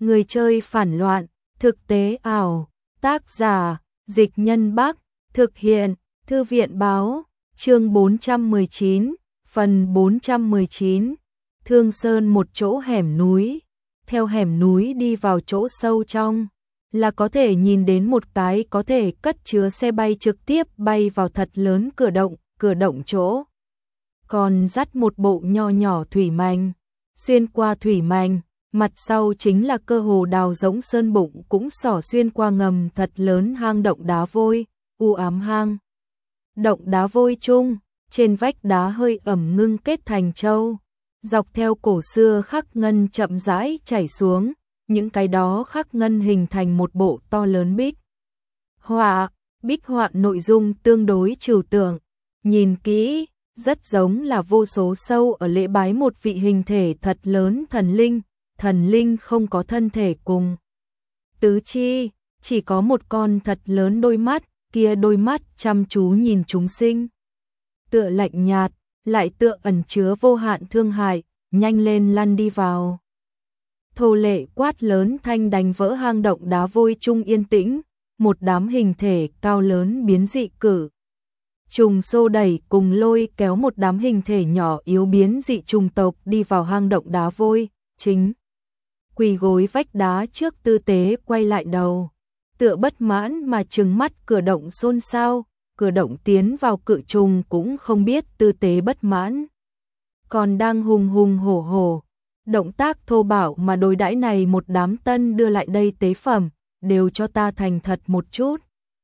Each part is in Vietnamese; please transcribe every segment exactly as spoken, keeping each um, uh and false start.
Người chơi phản loạn, thực tế ảo, tác giả, Dịch Nhân Bắc, thực hiện, Thư viện báo, chương bốn trăm mười chín, phần bốn trăm mười chín, Thương Sơn một chỗ hẻm núi, theo hẻm núi đi vào chỗ sâu trong, là có thể nhìn đến một cái có thể cất chứa xe bay trực tiếp bay vào thật lớn cửa động, cửa động chỗ. Còn dắt một bộ nho nhỏ thủy manh, xuyên qua thủy manh, mặt sau chính là cơ hồ đào rỗng sơn bụng cũng xỏ xuyên qua ngầm thật lớn hang động đá vôi, u ám hang. Động đá vôi chung, trên vách đá hơi ẩm ngưng kết thành châu, dọc theo cổ xưa khắc ngân chậm rãi chảy xuống, những cái đó khắc ngân hình thành một bộ to lớn bích họa, bích họa nội dung tương đối trừu tượng, nhìn kỹ, rất giống là vô số sâu ở lễ bái một vị hình thể thật lớn thần linh, thần linh không có thân thể cùng tứ chi, chỉ có một con thật lớn đôi mắt, kia đôi mắt chăm chú nhìn chúng sinh. Tựa lạnh nhạt, lại tựa ẩn chứa vô hạn thương hại, nhanh lên lăn đi vào. Thô lệ quát lớn thanh đánh vỡ hang động đá vôi chung yên tĩnh, một đám hình thể cao lớn biến dị cử. Trùng xô đẩy cùng lôi kéo một đám hình thể nhỏ yếu biến dị trùng tộc đi vào hang động đá vôi, chính. Quỳ gối vách đá trước tư tế quay lại đầu, tựa bất mãn mà trừng mắt cửa động xôn xao, cửa động tiến vào cự trùng cũng không biết tư tế bất mãn. Còn đang hùng hùng hổ hổ, động tác thô bạo mà đối đãi này một đám tân đưa lại đây tế phẩm, đều cho ta thành thật một chút.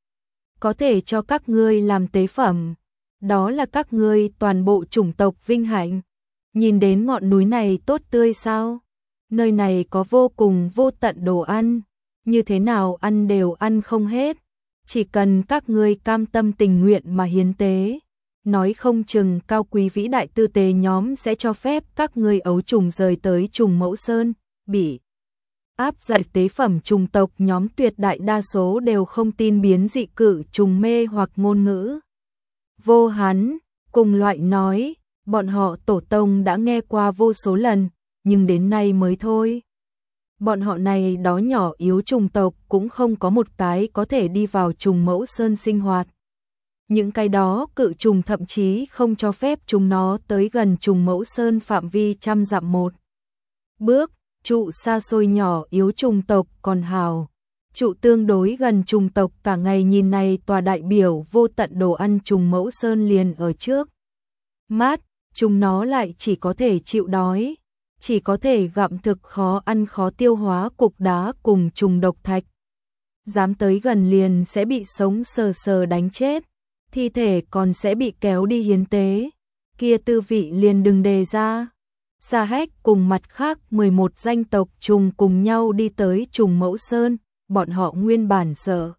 Có thể cho các ngươi làm tế phẩm, đó là các ngươi toàn bộ chủng tộc vinh hạnh. Nhìn đến ngọn núi này tốt tươi sao? Nơi này có vô cùng vô tận đồ ăn, như thế nào ăn đều ăn không hết, chỉ cần các ngươi cam tâm tình nguyện mà hiến tế, nói không chừng cao quý vĩ đại tư tế nhóm sẽ cho phép các ngươi ấu trùng rời tới trùng mẫu sơn, bị áp giải tế phẩm trùng tộc nhóm tuyệt đại đa số đều không tin biến dị cự trùng mê hoặc ngôn ngữ. Vô Hán, cùng loại nói, bọn họ tổ tông đã nghe qua vô số lần, nhưng đến nay mới thôi. Bọn họ này đó nhỏ yếu trùng tộc cũng không có một cái có thể đi vào trùng mẫu sơn sinh hoạt. Những cái đó cự trùng thậm chí không cho phép chúng nó tới gần trùng mẫu sơn phạm vi trăm dặm một bước. Trụ xa xôi nhỏ yếu trùng tộc còn hào, trụ tương đối gần trùng tộc cả ngày nhìn này tòa đại biểu vô tận đồ ăn trùng mẫu sơn liền ở trước mát, chúng nó lại chỉ có thể chịu đói, chỉ có thể gặm thực khó ăn khó tiêu hóa cục đá cùng trùng độc thạch. Dám tới gần liền sẽ bị sống sờ sờ đánh chết, thi thể còn sẽ bị kéo đi hiến tế, kia tư vị liền đừng đề ra. Sa Hách cùng mặt khác mười một danh tộc trùng cùng nhau đi tới trùng mẫu sơn, bọn họ nguyên bản sợ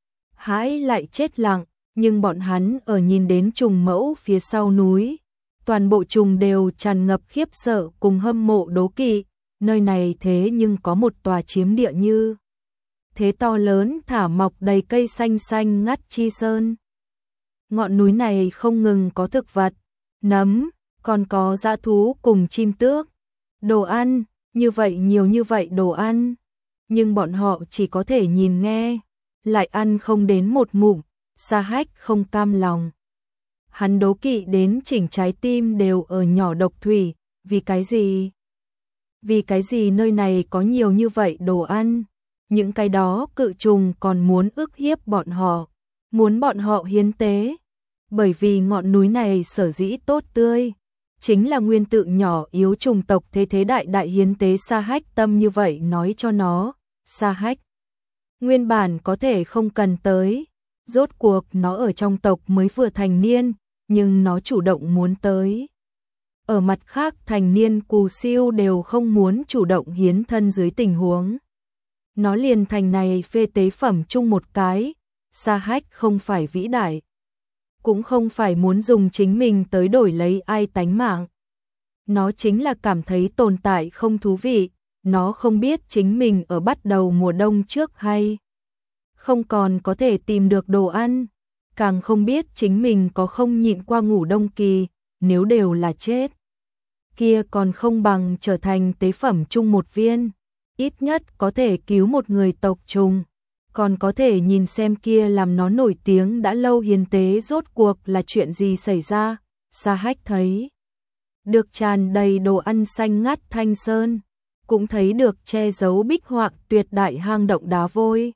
hãi lại chết lặng, nhưng bọn hắn ở nhìn đến trùng mẫu phía sau núi, toàn bộ trùng đều tràn ngập khiếp sợ cùng hâm mộ đố kỵ, nơi này thế nhưng có một tòa chiếm địa như thế to lớn thả mọc đầy cây xanh xanh ngắt chi sơn. Ngọn núi này không ngừng có thực vật, nấm, còn có dã thú cùng chim tước, đồ ăn, như vậy nhiều như vậy đồ ăn, nhưng bọn họ chỉ có thể nhìn nghe, lại ăn không đến một ngụm. Sa Hách không cam lòng. Hắn đố kỵ đến chỉnh trái tim đều ở nhỏ độc thủy, vì cái gì? Vì cái gì nơi này có nhiều như vậy đồ ăn? Những cái đó cự trùng còn muốn ức hiếp bọn họ, muốn bọn họ hiến tế, bởi vì ngọn núi này sở dĩ tốt tươi, chính là nguyên tự nhỏ yếu trùng tộc thế thế đại đại hiến tế. Sa Hách tâm như vậy nói cho nó. Sa Hách nguyên bản có thể không cần tới, rốt cuộc nó ở trong tộc mới vừa thành niên, nhưng nó chủ động muốn tới. Ở mặt khác thành niên cù siêu đều không muốn chủ động hiến thân dưới tình huống, nó liền thành này phê tế phẩm chung một cái. Sa Hách không phải vĩ đại, cũng không phải muốn dùng chính mình tới đổi lấy ai tánh mạng. Nó chính là cảm thấy tồn tại không thú vị, nó không biết chính mình ở bắt đầu mùa đông trước hay không còn có thể tìm được đồ ăn, càng không biết chính mình có không nhịn qua ngủ đông kỳ, nếu đều là chết, kia còn không bằng trở thành tế phẩm chung một viên. ít nhất có thể cứu một người tộc trùng, còn có thể nhìn xem kia làm nó nổi tiếng đã lâu hiến tế rốt cuộc là chuyện gì xảy ra. Sa Hách thấy được tràn đầy đồ ăn xanh ngắt thanh sơn, cũng thấy được che giấu bích họa tuyệt đại hang động đá vôi.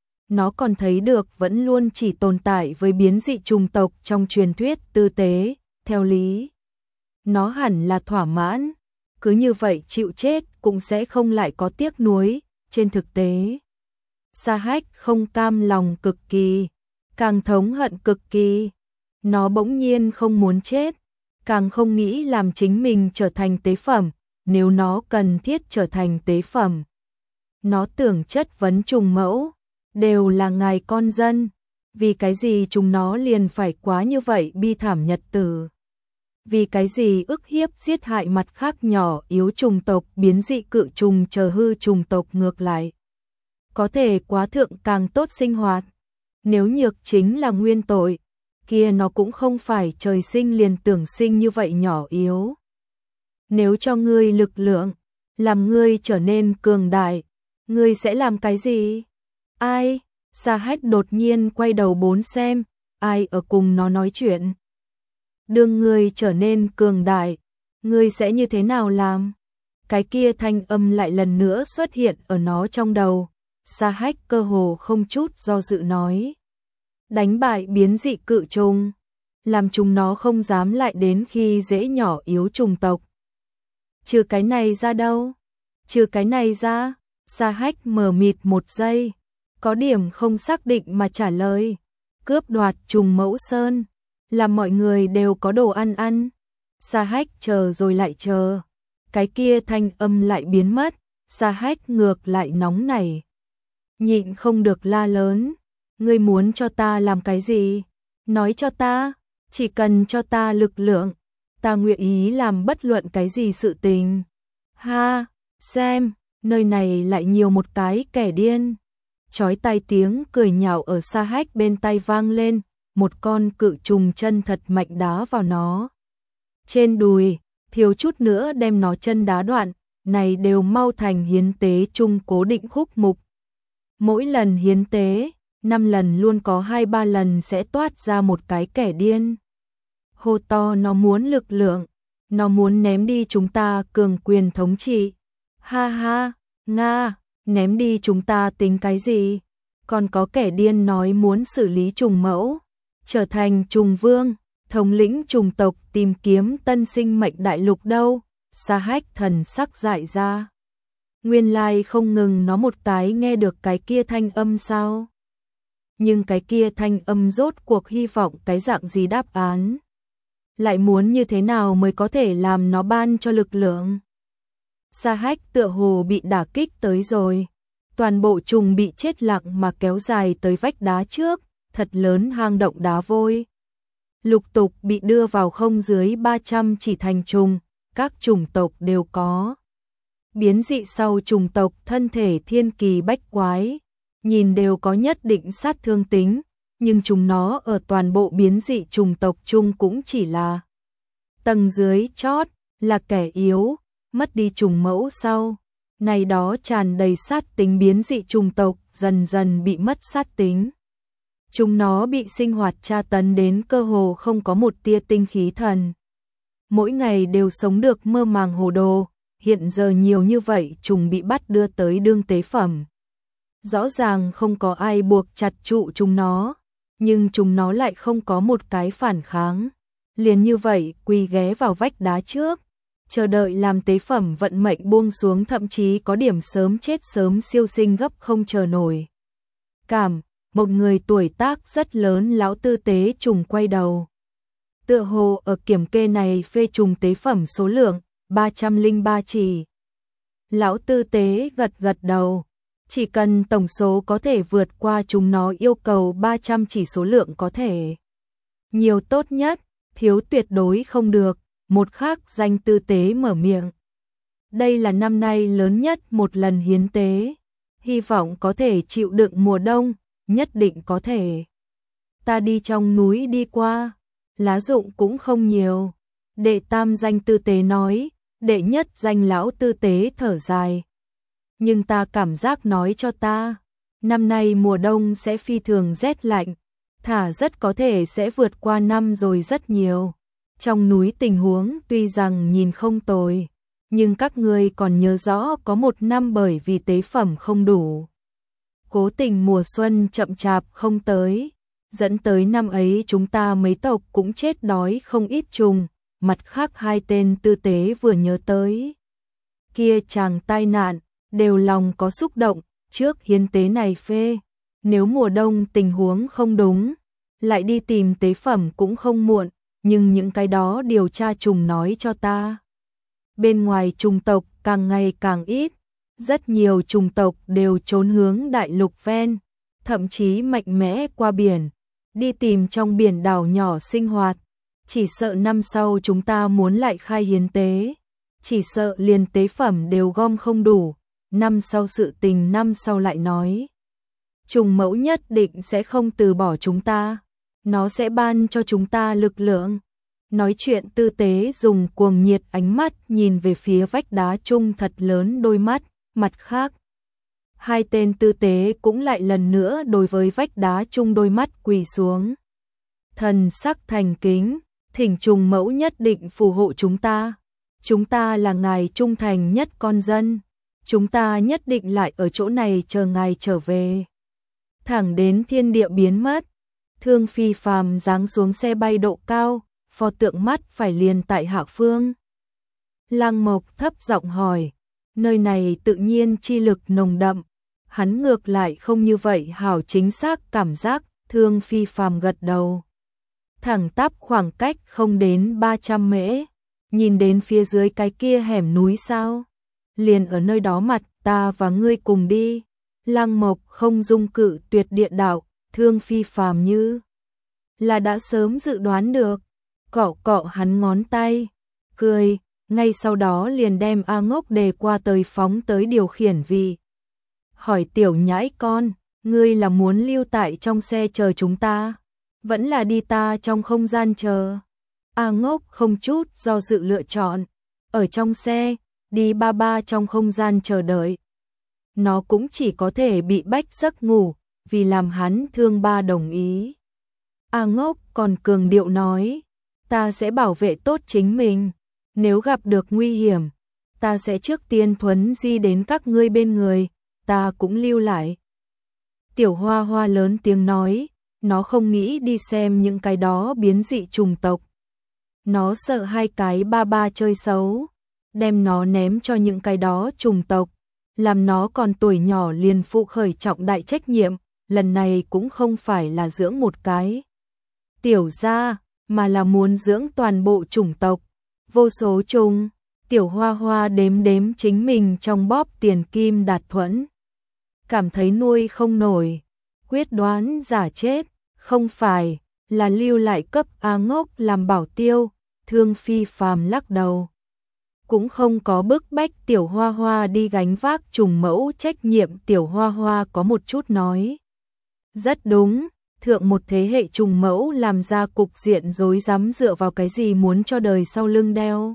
Nó còn thấy được vẫn luôn chỉ tồn tại với biến dị trùng tộc trong truyền thuyết tư tế, theo lý. Nó hẳn là thỏa mãn, cứ như vậy chịu chết cũng sẽ không lại có tiếc nuối. Trên thực tế, Sa Hách không cam lòng cực kỳ, càng thống hận cực kỳ. Nó bỗng nhiên không muốn chết, càng không nghĩ làm chính mình trở thành tế phẩm, nếu nó cần thiết trở thành tế phẩm. Nó tưởng chất vấn trùng mẫu, đều là ngài con dân, vì cái gì chúng nó liền phải quá như vậy bi thảm nhật tử. Vì cái gì ức hiếp giết hại mặt khác nhỏ yếu trùng tộc biến dị cự trùng chờ hư trùng tộc ngược lại. Có thể quá thượng càng tốt sinh hoạt, nếu nhược chính là nguyên tội, kia nó cũng không phải trời sinh liền tưởng sinh như vậy nhỏ yếu. Nếu cho ngươi lực lượng, làm ngươi trở nên cường đại, ngươi sẽ làm cái gì? Ai? Sa Hách đột nhiên quay đầu bốn xem, ai ở cùng nó nói chuyện? Đương ngươi trở nên cường đại, ngươi sẽ như thế nào làm? Cái kia thanh âm lại lần nữa xuất hiện ở nó trong đầu. Sa Hách cơ hồ không chút do dự nói. Đánh bại biến dị cự trùng, làm chúng nó không dám lại đến khi dễ nhỏ yếu trùng tộc. Trừ cái này ra đâu? Trừ cái này ra? Sa Hách mờ mịt một giây, có điểm không xác định mà trả lời. Cướp đoạt trùng mẫu sơn, làm mọi người đều có đồ ăn ăn. Sa Hách chờ rồi lại chờ, cái kia thanh âm lại biến mất. Sa Hách ngược lại nóng nảy, nhịn không được la lớn. Ngươi muốn cho ta làm cái gì? Nói cho ta, chỉ cần cho ta lực lượng, ta nguyện ý làm bất luận cái gì sự tình. Ha, xem, nơi này lại nhiều một cái kẻ điên. Chói tai tiếng cười nhạo ở Sa Hách bên tai vang lên, một con cự trùng chân thật mạnh đá vào nó trên đùi, thiếu chút nữa đem nó chân đá đoạn. Này đều mau thành hiến tế chung cố định khúc mục. Mỗi lần hiến tế, năm lần luôn có hai ba lần sẽ toát ra một cái kẻ điên. Hô to nó muốn lực lượng, nó muốn ném đi chúng ta cường quyền thống trị. Ha ha, Nga, ném đi chúng ta tính cái gì? Còn có kẻ điên nói muốn xử lý trùng mẫu, trở thành trùng vương, thống lĩnh trùng tộc tìm kiếm tân sinh mệnh đại lục đâu. Sa Hách thần sắc dại ra. Nguyên lai không ngừng nó một cái nghe được cái kia thanh âm sao? Nhưng cái kia thanh âm rốt cuộc hy vọng cái dạng gì đáp án? Lại muốn như thế nào mới có thể làm nó ban cho lực lượng? Sa Hách tựa hồ bị đả kích tới rồi. Toàn bộ trùng bị chết lặng mà kéo dài tới vách đá trước, thật lớn hang động đá vôi. Lục tục bị đưa vào không dưới ba trăm chỉ thành trùng, các chủng tộc đều có. Biến dị sau trùng tộc thân thể thiên kỳ bách quái, nhìn đều có nhất định sát thương tính, nhưng chúng nó ở toàn bộ biến dị trùng tộc chung cũng chỉ là tầng dưới chót, là kẻ yếu. Mất đi trùng mẫu sau, này đó tràn đầy sát tính biến dị trùng tộc dần dần bị mất sát tính. Chúng nó bị sinh hoạt tra tấn đến cơ hồ không có một tia tinh khí thần. Mỗi ngày đều sống được mơ màng hồ đồ, hiện giờ nhiều như vậy trùng bị bắt đưa tới đương tế phẩm. Rõ ràng không có ai buộc chặt trụ chúng nó, nhưng chúng nó lại không có một cái phản kháng. Liền như vậy quỳ ghé vào vách đá trước, chờ đợi làm tế phẩm vận mệnh buông xuống, thậm chí có điểm sớm chết sớm siêu sinh gấp không chờ nổi. Cảm, một người tuổi tác rất lớn lão tư tế trùng quay đầu. Tựa hồ ở kiểm kê này phê trùng tế phẩm số lượng ba trăm lẻ ba chỉ. Lão tư tế gật gật đầu, chỉ cần tổng số có thể vượt qua chúng nó yêu cầu ba trăm chỉ số lượng có thể. Nhiều tốt nhất, thiếu tuyệt đối không được. Một khác danh tư tế mở miệng. Đây là năm nay lớn nhất một lần hiến tế. Hy vọng có thể chịu đựng mùa đông, nhất định có thể. Ta đi trong núi đi qua, lá rụng cũng không nhiều. Đệ tam danh tư tế nói, đệ nhất danh lão tư tế thở dài. nhưng ta cảm giác nói cho ta, năm nay mùa đông sẽ phi thường rét lạnh, thả rất có thể sẽ vượt qua năm rồi rất nhiều. Trong núi tình huống tuy rằng nhìn không tồi, nhưng các ngươi còn nhớ rõ có một năm bởi vì tế phẩm không đủ, cố tình mùa xuân chậm chạp không tới, dẫn tới năm ấy chúng ta mấy tộc cũng chết đói không ít trùng. Mặt khác hai tên tư tế vừa nhớ tới kia chàng tai nạn, đều lòng có xúc động, trước hiến tế này phê, nếu mùa đông tình huống không đúng, lại đi tìm tế phẩm cũng không muộn, nhưng những cái đó điều tra trùng nói cho ta. Bên ngoài trùng tộc càng ngày càng ít, rất nhiều trùng tộc đều trốn hướng đại lục ven, thậm chí mạnh mẽ qua biển, đi tìm trong biển đảo nhỏ sinh hoạt. Chỉ sợ năm sau chúng ta muốn lại khai hiến tế, chỉ sợ liền tế phẩm đều gom không đủ, năm sau sự tình năm sau lại nói. Trùng mẫu nhất định sẽ không từ bỏ chúng ta, nó sẽ ban cho chúng ta lực lượng. Nói chuyện tư tế dùng cuồng nhiệt ánh mắt nhìn về phía vách đá chung thật lớn đôi mắt, mặt khác. Hai tên tư tế cũng lại lần nữa đối với vách đá chung đôi mắt quỳ xuống. Thần sắc thành kính, thỉnh trùng mẫu nhất định phù hộ chúng ta. Chúng ta là ngài trung thành nhất con dân. Chúng ta nhất định lại ở chỗ này chờ ngài trở về. Thẳng đến thiên địa biến mất. Thương Phi Phàm giáng xuống xe bay độ cao, pho tượng mắt phải liền tại hạ phương. Lăng Mộc thấp giọng hỏi, nơi này tự nhiên chi lực nồng đậm. Hắn ngược lại không như vậy hảo chính xác cảm giác. Thương Phi Phàm gật đầu. Thẳng tắp khoảng cách không đến ba trăm mễ, nhìn đến phía dưới cái kia hẻm núi sao? Liền ở nơi đó mặt, ta và ngươi cùng đi. Lăng Mộc không dung cự tuyệt địa đạo, Thương Phi Phàm như là đã sớm dự đoán được, cọ cọ hắn ngón tay, cười, ngay sau đó liền đem A Ngốc đề qua tới phóng tới điều khiển vị. Hỏi tiểu nhãi con, ngươi là muốn lưu tại trong xe chờ chúng ta? Vẫn là đi ta trong không gian chờ. A Ngốc không chút do dự lựa chọn, ở trong xe, đi ba ba trong không gian chờ đợi. Nó cũng chỉ có thể bị bách giấc ngủ, vì làm hắn thương ba đồng ý. A Ngốc còn cường điệu nói, ta sẽ bảo vệ tốt chính mình, nếu gặp được nguy hiểm, ta sẽ trước tiên thuấn di đến các ngươi bên người, ta cũng lưu lại. Tiểu Hoa Hoa lớn tiếng nói, nó không nghĩ đi xem những cái đó biến dị trùng tộc. Nó sợ hai cái ba ba chơi xấu, đem nó ném cho những cái đó trùng tộc, làm nó còn tuổi nhỏ liền phụ khởi trọng đại trách nhiệm, lần này cũng không phải là dưỡng một cái tiểu gia, mà là muốn dưỡng toàn bộ chủng tộc, vô số trùng. Tiểu Hoa Hoa đếm đếm chính mình trong bóp tiền kim đạt thuẫn, cảm thấy nuôi không nổi, quyết đoán giả chết, không phải là lưu lại cấp A Ngốc làm bảo tiêu. Thương Phi Phàm lắc đầu, cũng không có bức bách Tiểu Hoa Hoa đi gánh vác trùng mẫu trách nhiệm. Tiểu Hoa Hoa có một chút nói, rất đúng, thượng một thế hệ trùng mẫu làm ra cục diện rối rắm dựa vào cái gì muốn cho đời sau lưng đeo.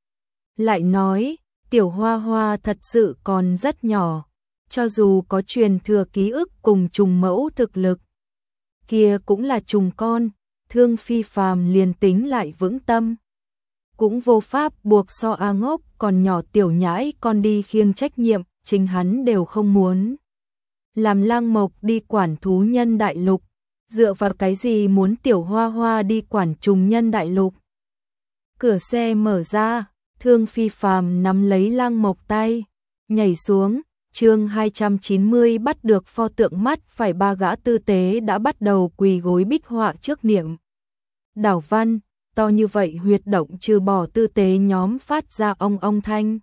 Lại nói, Tiểu Hoa Hoa thật sự còn rất nhỏ, cho dù có truyền thừa ký ức cùng trùng mẫu thực lực, kia cũng là trùng con. Thương Phi Phàm liền tính lại vững tâm, cũng vô pháp buộc so A Ngốc còn nhỏ tiểu nhãi con đi khiêng trách nhiệm, chính hắn đều không muốn. Làm Lăng Mộc đi quản thú nhân đại lục, dựa vào cái gì muốn Tiểu Hoa Hoa đi quản trùng nhân đại lục? Cửa xe mở ra, Thương Phi Phàm nắm lấy Lăng Mộc tay, nhảy xuống. Chương hai trăm chín mươi bắt được pho tượng mắt phải. Ba gã tư tế đã bắt đầu quỳ gối bích họa trước niệm đảo văn, to như vậy huyệt động trừ bỏ tư tế nhóm phát ra ong ong thanh,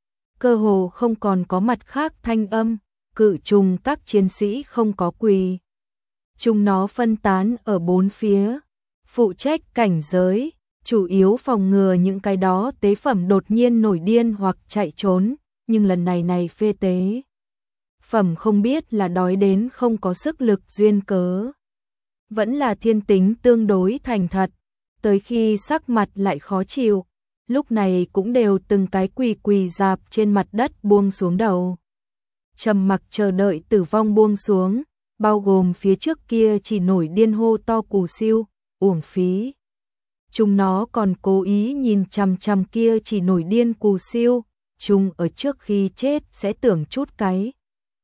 cơ hồ không còn có mặt khác thanh âm. Cự trùng các chiến sĩ không có quỳ, chúng nó phân tán ở bốn phía, phụ trách cảnh giới, chủ yếu phòng ngừa những cái đó tế phẩm đột nhiên nổi điên hoặc chạy trốn. Nhưng lần này này phê tế phẩm không biết là đói đến không có sức lực duyên cớ, vẫn là thiên tính tương đối thành thật, tới khi sắc mặt lại khó chịu, lúc này cũng đều từng cái quỳ quỳ dạp trên mặt đất buông xuống đầu. trầm mặc chờ đợi tử vong buông xuống, bao gồm phía trước kia chỉ nổi điên hô to cù siêu, uổng phí. Chúng nó còn cố ý nhìn chằm chằm kia chỉ nổi điên cù siêu, chúng ở trước khi chết sẽ tưởng chút cái.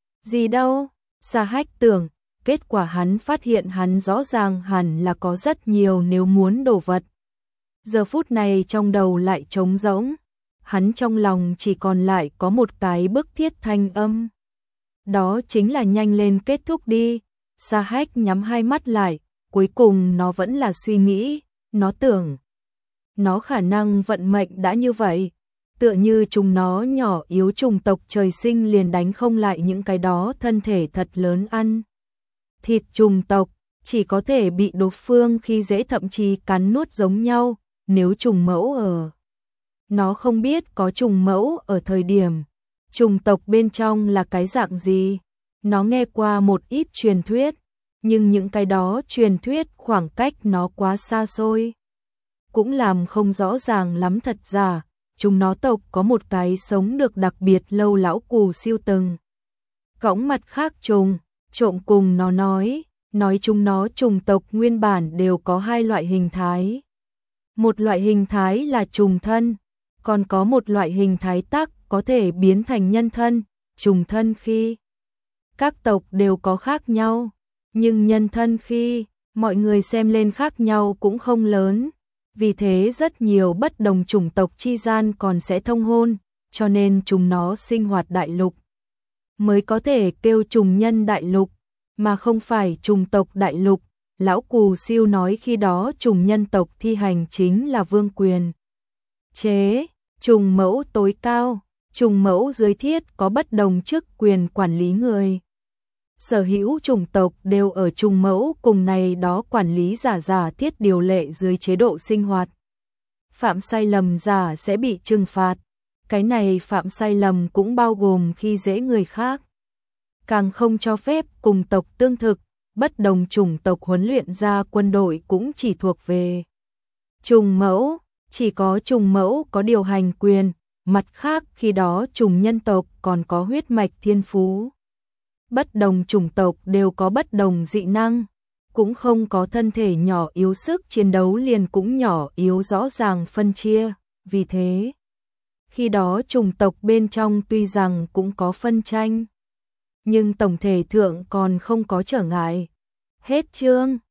Gì đâu, Sa Hách tưởng, kết quả hắn phát hiện hắn rõ ràng hẳn là có rất nhiều nếu muốn đồ vật. Giờ phút này trong đầu lại trống rỗng, hắn trong lòng chỉ còn lại có một cái bức thiết thanh âm. Đó chính là nhanh lên kết thúc đi. Sa Hách nhắm hai mắt lại, cuối cùng nó vẫn là suy nghĩ, nó tưởng. Nó khả năng vận mệnh đã như vậy, tựa như chúng nó nhỏ yếu chủng tộc trời sinh liền đánh không lại những cái đó thân thể thật lớn ăn. Thịt chủng tộc, chỉ có thể bị đối phương khi dễ thậm chí cắn nuốt giống nhau, nếu trùng mẫu ở. Nó không biết có trùng mẫu ở thời điểm. Chủng tộc bên trong là cái dạng gì? Nó nghe qua một ít truyền thuyết, nhưng những cái đó truyền thuyết khoảng cách nó quá xa xôi. Cũng làm không rõ ràng lắm thật giả, chúng nó tộc có một cái sống được đặc biệt lâu lão cù siêu từng. Cõng mặt khác trùng, trộm cùng nó nói, nói chúng nó trùng tộc nguyên bản đều có hai loại hình thái. Một loại hình thái là trùng thân, còn có một loại hình thái tắc có thể biến thành nhân thân, trùng thân khi. Các tộc đều có khác nhau, nhưng nhân thân khi, mọi người xem lên khác nhau cũng không lớn. Vì thế rất nhiều bất đồng chủng tộc chi gian còn sẽ thông hôn, cho nên chúng nó sinh hoạt đại lục. Mới có thể kêu trùng nhân đại lục, mà không phải trùng tộc đại lục. Lão Cù Siêu nói khi đó trùng nhân tộc thi hành chính là vương quyền. Chế, trùng mẫu tối cao, trùng mẫu dưới thiết có bất đồng chức quyền quản lý người. Sở hữu chủng tộc đều ở trùng mẫu cùng này đó quản lý giả giả thiết điều lệ dưới chế độ sinh hoạt. Phạm sai lầm giả sẽ bị trừng phạt. Cái này phạm sai lầm cũng bao gồm khi dễ người khác. Càng không cho phép cùng tộc tương thực, bất đồng chủng tộc huấn luyện ra quân đội cũng chỉ thuộc về trùng mẫu, chỉ có trùng mẫu có điều hành quyền, mặt khác khi đó trùng nhân tộc còn có huyết mạch thiên phú. Bất đồng chủng tộc đều có bất đồng dị năng, cũng không có thân thể nhỏ yếu sức chiến đấu liền cũng nhỏ yếu rõ ràng phân chia, vì thế khi đó chủng tộc bên trong tuy rằng cũng có phân tranh, nhưng tổng thể thượng còn không có trở ngại. Hết chương.